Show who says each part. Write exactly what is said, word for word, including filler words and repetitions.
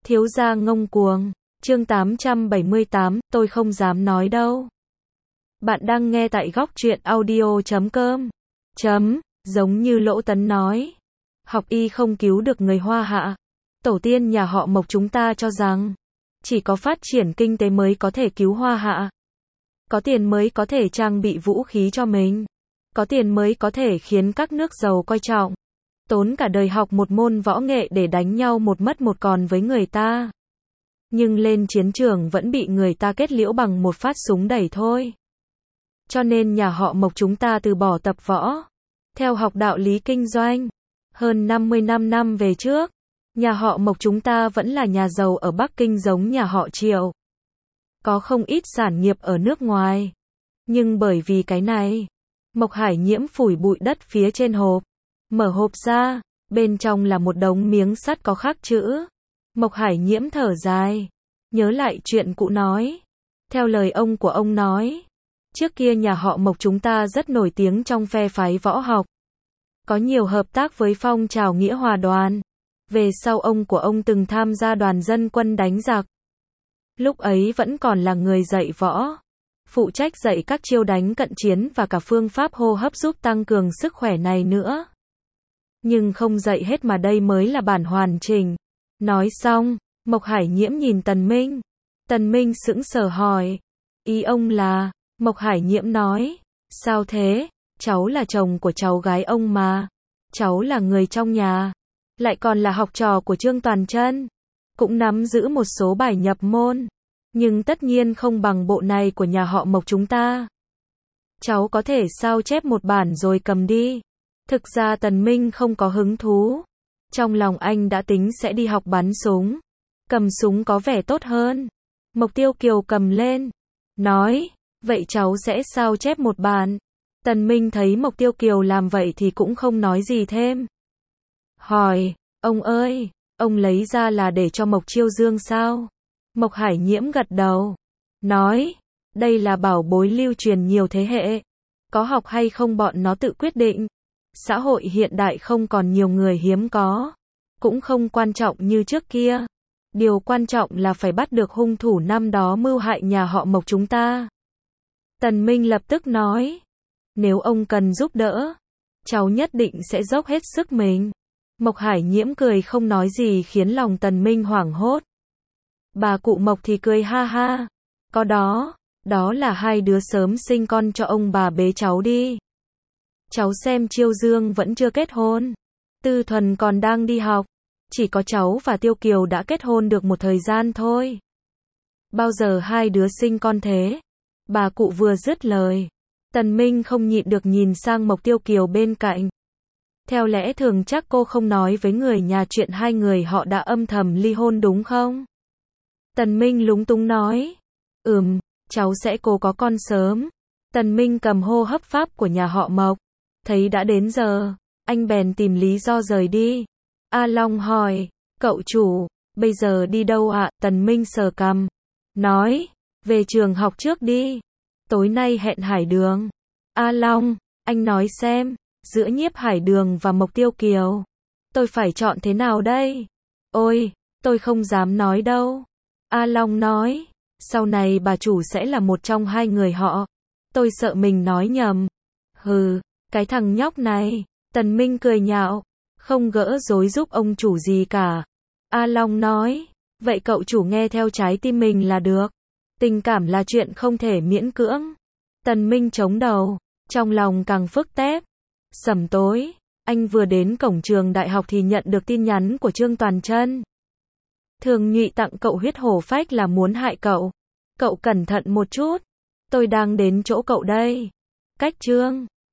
Speaker 1: Thiếu gia ngông cuồng. Chương tám trăm bảy mươi tám, tôi không dám nói đâu. Bạn đang nghe tại góc truyện audio chấm com. Chấm, giống như Lỗ Tấn nói. Học y không cứu được người Hoa Hạ. Tổ tiên nhà họ Mộc chúng ta cho rằng, chỉ có phát triển kinh tế mới có thể cứu Hoa Hạ. Có tiền mới có thể trang bị vũ khí cho mình. Có tiền mới có thể khiến các nước giàu coi trọng. Tốn cả đời học một môn võ nghệ để đánh nhau một mất một còn với người ta. Nhưng lên chiến trường vẫn bị người ta kết liễu bằng một phát súng đẩy thôi. Cho nên nhà họ Mộc chúng ta từ bỏ tập võ, theo học đạo lý kinh doanh. Hơn năm mươi lăm năm về trước, nhà họ Mộc chúng ta vẫn là nhà giàu ở Bắc Kinh giống nhà họ Triệu. Có không ít sản nghiệp ở nước ngoài. Nhưng bởi vì cái này, Mộc Hải Nhiễm phủi bụi đất phía trên hộp. Mở hộp ra, bên trong là một đống miếng sắt có khắc chữ. Mộc Hải Nhiễm thở dài, nhớ lại chuyện cụ nói. Theo lời ông của ông nói, trước kia nhà họ Mộc chúng ta rất nổi tiếng trong phe phái võ học. Có nhiều hợp tác với phong trào nghĩa hòa đoàn. Về sau ông của ông từng tham gia đoàn dân quân đánh giặc. Lúc ấy vẫn còn là người dạy võ. Phụ trách dạy các chiêu đánh cận chiến và cả phương pháp hô hấp giúp tăng cường sức khỏe này nữa. Nhưng không dạy hết mà đây mới là bản hoàn chỉnh. Nói xong, Mộc Hải Nhiễm nhìn Tần Minh. Tần Minh sững sờ hỏi. Ý ông là, Mộc Hải Nhiễm nói. Sao thế? Cháu là chồng của cháu gái ông mà. Cháu là người trong nhà. Lại còn là học trò của Trương Toàn Chân. Cũng nắm giữ một số bài nhập môn. Nhưng tất nhiên không bằng bộ này của nhà họ Mộc chúng ta. Cháu có thể sao chép một bản rồi cầm đi. Thực ra Tần Minh không có hứng thú. Trong lòng anh đã tính sẽ đi học bắn súng. Cầm súng có vẻ tốt hơn. Mộc Tiêu Kiều cầm lên. Nói, vậy cháu sẽ sao chép một bản. Tần Minh thấy Mộc Tiêu Kiều làm vậy thì cũng không nói gì thêm. Hỏi, ông ơi, ông lấy ra là để cho Mộc Chiêu Dương sao? Mộc Hải Nhiễm gật đầu. Nói, đây là bảo bối lưu truyền nhiều thế hệ. Có học hay không bọn nó tự quyết định. Xã hội hiện đại không còn nhiều người hiếm có. Cũng không quan trọng như trước kia. Điều quan trọng là phải bắt được hung thủ năm đó mưu hại nhà họ Mộc chúng ta. Tần Minh lập tức nói. Nếu ông cần giúp đỡ, cháu nhất định sẽ dốc hết sức mình. Mộc Hải Nhiễm cười không nói gì khiến lòng Tần Minh hoảng hốt. Bà cụ Mộc thì cười ha ha. Có đó, đó là hai đứa sớm sinh con cho ông bà bế cháu đi. Cháu xem Chiêu Dương vẫn chưa kết hôn. Tư Thuần còn đang đi học. Chỉ có cháu và Tiêu Kiều đã kết hôn được một thời gian thôi. Bao giờ hai đứa sinh con thế? Bà cụ vừa dứt lời. Tần Minh không nhịn được nhìn sang Mộc Tiêu Kiều bên cạnh. Theo lẽ thường chắc cô không nói với người nhà chuyện hai người họ đã âm thầm ly hôn đúng không? Tần Minh lúng túng nói. Ừm, cháu sẽ cố có con sớm. Tần Minh cầm hô hấp pháp của nhà họ Mộc. Thấy đã đến giờ, anh bèn tìm lý do rời đi. A Long hỏi, cậu chủ, bây giờ đi đâu ạ? Tần Minh sờ cằm. Nói, về trường học trước đi. Tối nay hẹn Hải Đường. A Long, anh nói xem, giữa Nhiếp Hải Đường và Mộc Tiêu Kiều, tôi phải chọn thế nào đây? Ôi, tôi không dám nói đâu. A Long nói, sau này bà chủ sẽ là một trong hai người họ. Tôi sợ mình nói nhầm. Hừ, cái thằng nhóc này. Tần Minh cười nhạo, không gỡ rối giúp ông chủ gì cả. A Long nói, vậy cậu chủ nghe theo trái tim mình là được. Tình cảm là chuyện không thể miễn cưỡng. Tần Minh chống đầu, trong lòng càng phức tép. Sẩm tối, anh vừa đến cổng trường đại học thì nhận được tin nhắn của Trương Toàn Chân. Thường Nhụy tặng cậu huyết hổ phách là muốn hại cậu. Cậu cẩn thận một chút. Tôi đang đến chỗ cậu đây. Cách Trương